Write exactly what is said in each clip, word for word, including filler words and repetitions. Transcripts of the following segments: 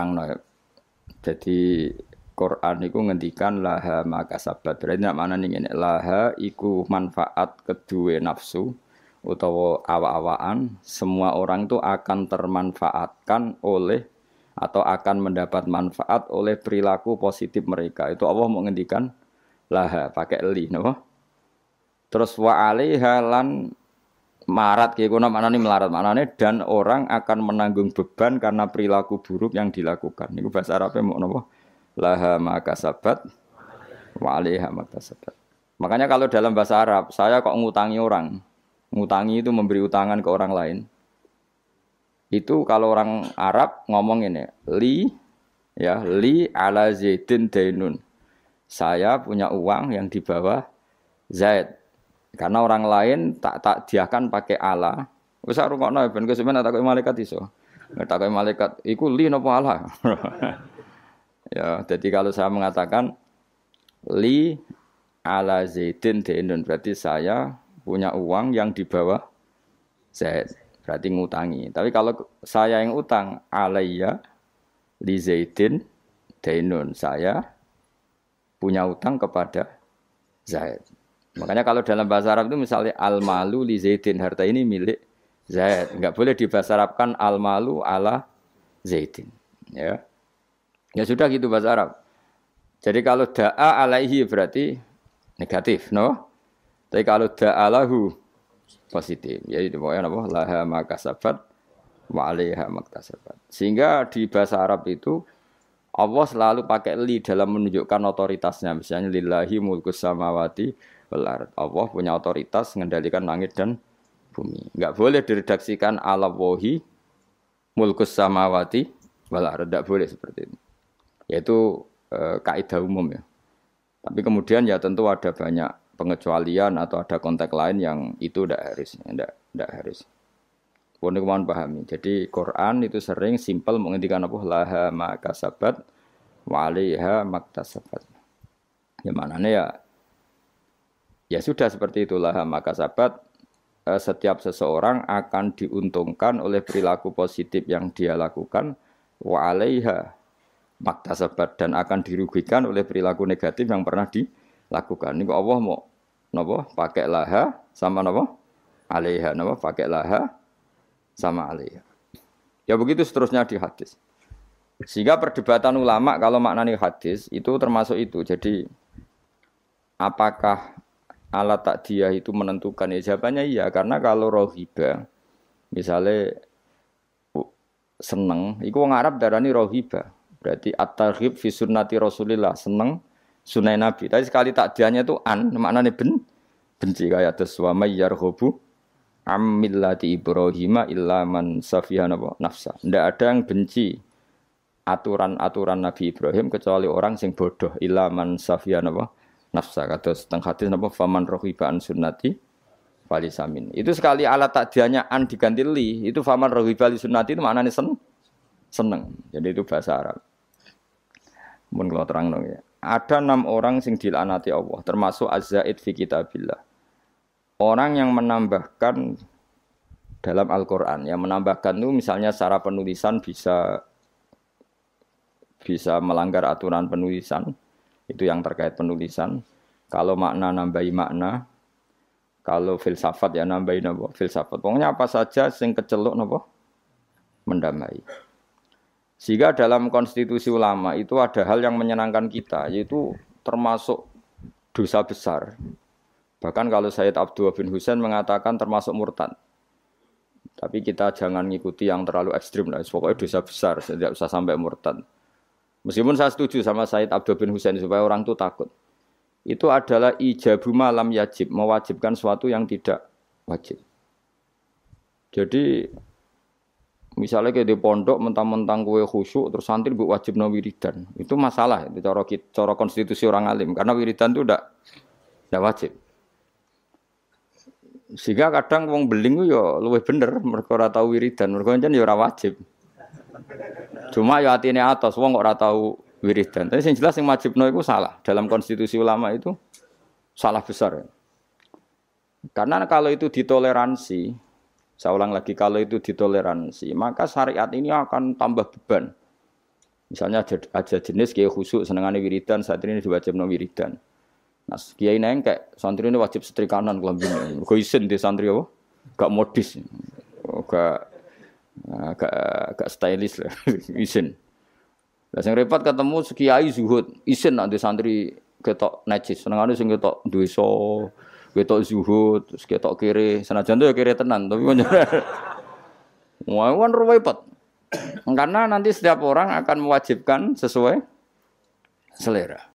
nerangno. Jadi Quran iku ngendikan laha maka sabat. Berarti nak mana nih ngene, laha iku manfaat kedua nafsu utawa awa-awaan, semua orang itu akan termanfaatkan oleh atau akan mendapat manfaat oleh perilaku positif mereka. Itu Allah mau ngendikan laha pakai li, napa? Terus wa alaiha lan marat kayak kono maknane melarat maknane dan orang akan menanggung beban karena perilaku buruk yang dilakukan. Niku bahasa Arabe mau napa? Laha maka sabat wa alaiha maka sabat. Makanya kalau dalam bahasa Arab, saya kok ngutangi orang. Ngutangi itu memberi utangan ke orang lain. Itu kalau orang Arab ngomong ini, li ya, li ala Zaidin dainun. Saya punya uang yang di bawah Zaid. Karena orang lain tak tak diakan pakai ala. Wis rungokno ben kesuwen tak koyo malaikat iso. Tak koyo malaikat iku li napa ala. Ya, jadi kalau saya mengatakan li ala Zaidin dainun berarti saya punya uang yang di bawah Zaid. Berarti ngutangi. Tapi kalau saya yang utang alayya li Zaidin dainun, saya punya utang kepada Zaid. Makanya kalau dalam bahasa Arab itu misalnya al-malu li Zaidin, harta ini milik Zaid. Enggak boleh dibahasa Arabkan al-malu ala Zaidin. Ya. Ya sudah gitu bahasa Arab. Jadi kalau da'a alaihi berarti negatif, no? Tapi kalau da'a lahu positif. Jadi pokoknya apa? Laha makasabat wa 'alaiha maktasabat. Sehingga di bahasa Arab itu Allah selalu pakai li dalam menunjukkan otoritasnya. Misalnya lillahi mulkus samawati wal ard. Allah punya otoritas mengendalikan langit dan bumi. Enggak boleh diredaksikan ala wahi mulkus samawati wal ard. Enggak boleh seperti itu. Yaitu e, kaidah umum ya. Tapi kemudian ya tentu ada banyak pengecualian atau ada konteks lain yang itu tidak harus, tidak tidak harus. Pun kemauan pahami. Jadi Quran itu sering simpel menghentikan apa laha makasabat wa 'alaiha maktasabat. Ya manane ya ya sudah seperti itulah makasabat. E, setiap seseorang akan diuntungkan oleh perilaku positif yang dia lakukan wa 'alaiha maktasabat dan akan dirugikan oleh perilaku negatif yang pernah dilakukan. Ini Allah mau napa pakai laha sama napa alaiha, napa pakai laha sama alaiha. Ya begitu seterusnya di hadis. Sehingga perdebatan ulama kalau maknanya hadis itu termasuk itu. Jadi apakah alat takdiyah itu menentukan? Ya jawabannya iya, karena kalau rohiba misalnya seneng, itu orang Arab darani rohiba. Berarti at-targhib fi sunnati Rasulillah, seneng sunai Nabi. Tapi sekali takdiannya itu an, maknanya ben, benci kayak terus wa may yarghabu am millati Ibrahim illa man safiha nafsa. Tidak ada yang benci aturan-aturan Nabi Ibrahim kecuali orang sing bodoh illa man safiha nafsa. Kados teng hadis napa faman raghiba an sunnati falisamin. Itu sekali alat takdiannya an diganti li, itu faman raghiba li sunnati itu maknanya sen, seneng. Jadi itu bahasa Arab. Mun kula terangno ya. Ada enam orang sing dilaknati Allah, termasuk az-zaid fi kitabillah. Orang yang menambahkan dalam Al-Qur'an, yang menambahkan itu misalnya secara penulisan bisa bisa melanggar aturan penulisan, itu yang terkait penulisan. Kalau makna nambahi makna, kalau filsafat ya nambahi napa? Filsafat. Pokoknya apa saja sing keceluk napa? Mendamai. Sehingga dalam konstitusi ulama itu ada hal yang menyenangkan kita, yaitu termasuk dosa besar. Bahkan kalau Sayyid Abdullah bin Husain mengatakan termasuk murtad. Tapi kita jangan ngikuti yang terlalu ekstrim lah. Pokoknya dosa besar, tidak usah sampai murtad. Meskipun saya setuju sama Sayyid Abdullah bin Husain supaya orang itu takut. Itu adalah ijabu malam yajib, mewajibkan sesuatu yang tidak wajib. Jadi misalnya kayak di pondok mentang-mentang kue khusyuk terus santri mbok wajibno wiridan. Itu masalah itu cara cara konstitusi orang alim karena wiridan itu ndak ndak wajib. Sehingga kadang wong beling ku ya luwih bener mergo ora tau wiridan, mergo pancen ya ora wajib. Cuma ya atine atos wong kok ora tau wiridan. Tapi sing jelas sing wajibno iku salah. Dalam konstitusi ulama itu salah besar. Karena kalau itu ditoleransi, saya ulang lagi, kalau itu ditoleransi, maka syariat ini akan tambah beban. Misalnya ada, ada jenis kiai khusuk senengane wiridan, santri ini diwajibno wiridan. Nah, kiai nengkek, santri ini wajib setrikanan kelambine. Mergo isin di santri apa? Gak modis. Oh, gak gak gak stylish lah, isin. Lah sing repot ketemu kiai zuhud, isin nak di santri ketok najis, senengane sing ketok dosa, ketok zuhud, terus ketok kiri, senajan tuh ya kiri tenan, tapi kan wah, kan repot. Karena nanti setiap orang akan mewajibkan sesuai selera.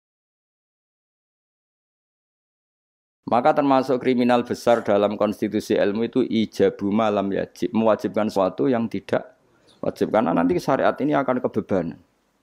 Maka termasuk kriminal besar dalam konstitusi ilmu itu ijabu malam yajib, mewajibkan sesuatu yang tidak wajib. Karena nanti syariat ini akan kebebanan.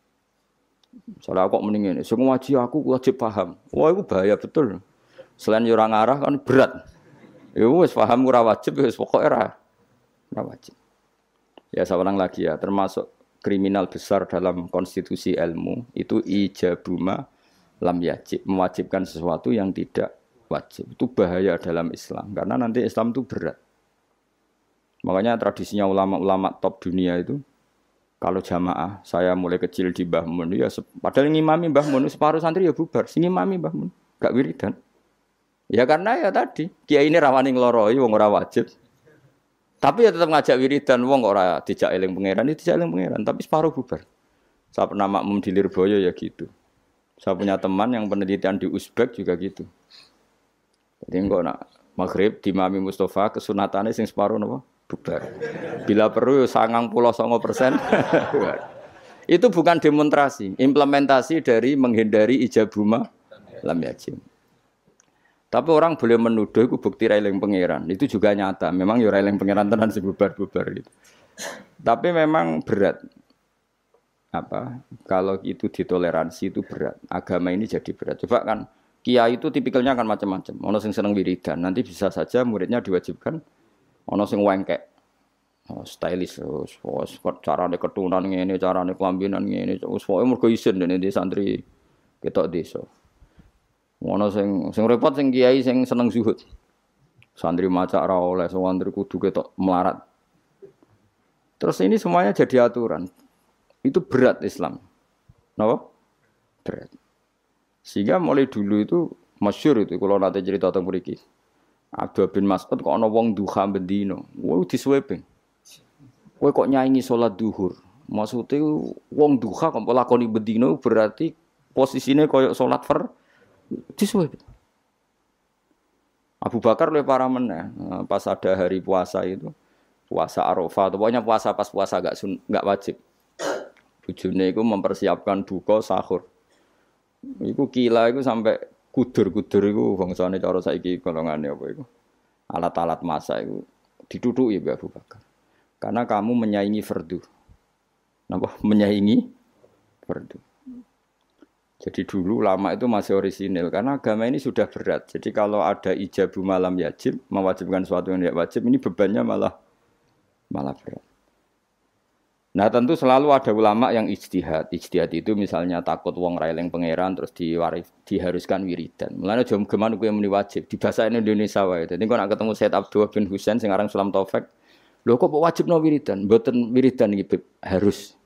Soalnya kok mendingin, semua wajib aku wajib paham. Wah itu bahaya betul. Selain orang arah kan berat. Ya wis paham ora wajib, wis pokoknya ora ora wajib. Ya saya ulang lagi ya, termasuk kriminal besar dalam konstitusi ilmu itu ijabuma lam yajib, mewajibkan sesuatu yang tidak wajib. Itu bahaya dalam Islam karena nanti Islam itu berat. Makanya tradisinya ulama-ulama top dunia itu kalau jamaah, saya mulai kecil di Mbah Mun ya padahal ngimami Mbah Mun separuh santri ya bubar, sing ngimami Mbah Mun gak wiridan. Ya karena ya tadi, kiai ini rawani ngloroi wong ora wajib. Tapi ya tetap ngajak wiridan wong kok ora dijak eling pangeran, itu dijak eling pangeran, tapi separuh bubar. Saya pernah makmum di Lirboyo ya gitu. Saya punya teman yang penelitian di Uzbek juga gitu. Jadi kok nak maghrib di Mami Mustafa kesunatannya sing separuh napa? Bubar. Bila perlu sangang pulau songo persen. Itu bukan demonstrasi, implementasi dari menghindari ijabuma lam yajib. Tapi orang boleh menuduh itu bukti railing pangeran. Itu juga nyata. Memang ya railing pangeran tenan sebubar-bubar gitu. Tapi memang berat. Apa? Kalau itu ditoleransi itu berat. Agama ini jadi berat. Coba kan kiai itu tipikalnya akan macam-macam. Ono sing seneng wiridan, nanti bisa saja muridnya diwajibkan. Ono sing wengkek. Oh, stylish, oh, carane ketunan ngene, carane kelambinan ngene. Wis pokoke mergo isin dene di santri ketok desa. Ono sing sing repot sing kiai sing seneng zuhud. Santri maca ora oleh, santri kudu ketok melarat. Terus ini semuanya jadi aturan. Itu berat Islam. Napa? Berat. Sehingga mulai dulu itu masyhur itu kalau nanti cerita tentang mriki. Abdullah bin Mas'ud kok ana wong duha bendino. Wah disweping. Kowe kok nyanyi salat duhur. Maksudnya wong duha kok lakoni bendino berarti posisinya koyo salat far disweping. Abu Bakar lebih parah meneh. Pas ada hari puasa itu, puasa Arafah, pokoknya puasa pas puasa enggak enggak wajib. Bojone iku mempersiapkan buka sahur. Iku kila iku sampai kudur-kudur iku bangsane cara saiki golongane apa iku. Alat-alat masak iku ditutuki Mbak Abu Bakar. Karena kamu menyaingi fardu. Napa? Menyaingi fardu. Jadi dulu ulama itu masih orisinil karena agama ini sudah berat. Jadi kalau ada ijabu malam yajib, mewajibkan sesuatu yang tidak wajib, ini bebannya malah malah berat. Nah tentu selalu ada ulama yang ijtihad. Ijtihad itu misalnya takut wong railing pangeran terus diwaris, diharuskan wiridan. Mulane jom geman kuwi muni wajib di bahasa Indonesia wae. Dadi kok nak ketemu Said Abdullah bin Husain sing aran Sulam Taufik, lho kok wajibno wiridan? Mboten wiridan iki harus.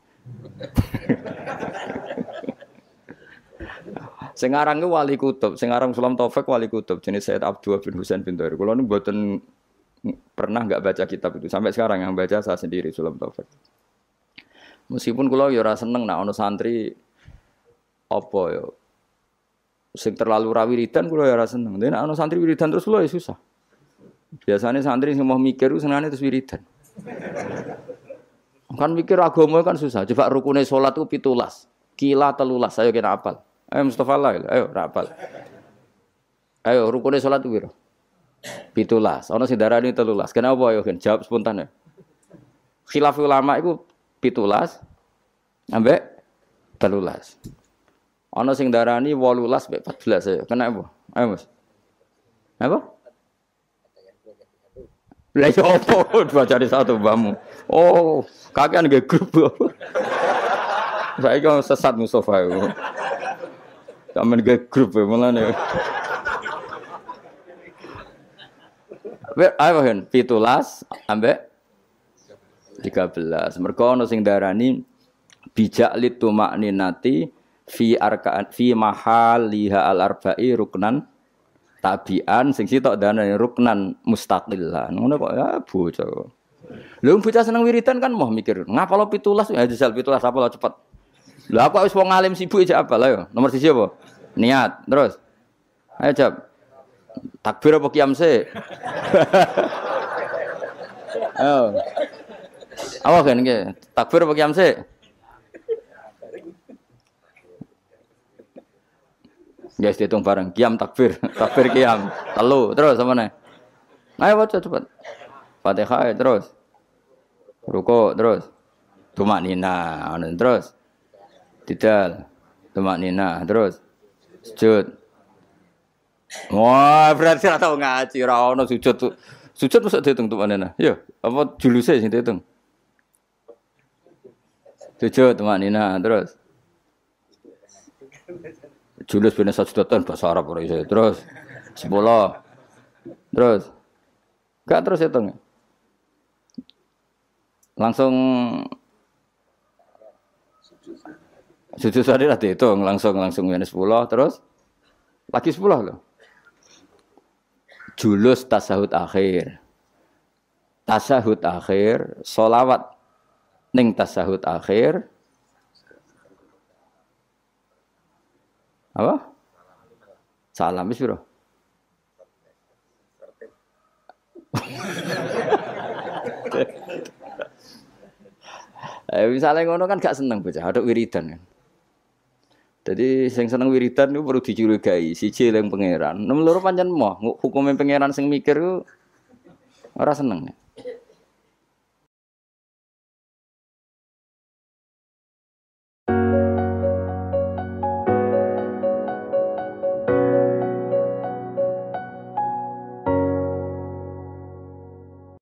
Sing aran ku wali kutub, sing aran Sulam Taufik wali kutub jenis Said Abdullah bin Husain bin Thair. Kulo nu mboten pernah enggak baca kitab itu. Sampai sekarang yang baca saya sendiri Sulam Taufik. Meskipun kula ya ora seneng nek ana santri apa ya sing terlalu ra wiridan kula ya ora seneng. Nek ana santri wiridan terus kula ya susah. Biasanya santri sing mau mikir senengane terus wiridan. Kan mikir agama kan susah. Coba rukune salat ku pitulas. Kila telulas ayo kena apal. Ayo Mustafa lah, ayo ra apal. Ayo rukune salat ku piro? Pitulas. Ana sing darani telulas. Kenapa ayo kan jawab spontan ya. Khilaf ulama iku pitulas ambek telulas. Ana sing darani wolulas ambek empat belas ya. Kenapa? Ayo Mas. Apa? Lah yo opo bacane satu mbahmu. Oh, kakean nggih grup. Saiki kok sesat Mustofa iku. Sampeyan nggih grup ya mulane. Ayo kan pitulas ambek tiga belas. Mergo ana sing darani bijak litu makninati fi arkaan fi mahaliha al arba'i ruknan tabian sing sitok dane ruknan mustaqilan. Ngono kok ya bocah. Lha bocah seneng wiridan kan mau mikir, ngapalo pitulas ya jajal pitulas apa lo cepet. Lah aku wis wong alim sibuk aja apa lah yo. Nomor siji apa? Niat. Terus. Ayo jawab. Takbir apa qiyam sih? Oh. Awak kan iki. Takbir apa qiyam sih? Guys dihitung bareng. Qiyam takbir, takbir qiyam. Telu. Terus apa nih? Ayo baca cepat. Fatihah terus. Ruku terus. Tumak nina, terus. Tidal. Tumak nina, terus. Sujud. Wah, berarti ora tau ngaji, ora ono sujud tuh. Sujud mesti dihitung tumak nina. Yo, apa juluse sing dihitung? Sujud tumak nina, terus. Julus ben sajudatan bahasa Arab ora iso. Terus sepuluh. Terus. Enggak terus hitung. Langsung sujud tadi lah dihitung langsung langsung minus sepuluh terus lagi sepuluh loh. Julus tasahud akhir. Tasahud akhir, sholawat ning tasahud akhir. Apa? Salam wis piro? Eh misalnya ngono kan gak seneng bocah, ada wiridan kan. Jadi sing seneng wiridan itu perlu dicurigai, siji eling pangeran. Nomor loro pancen moh, hukume pangeran sing mikir ku ora seneng.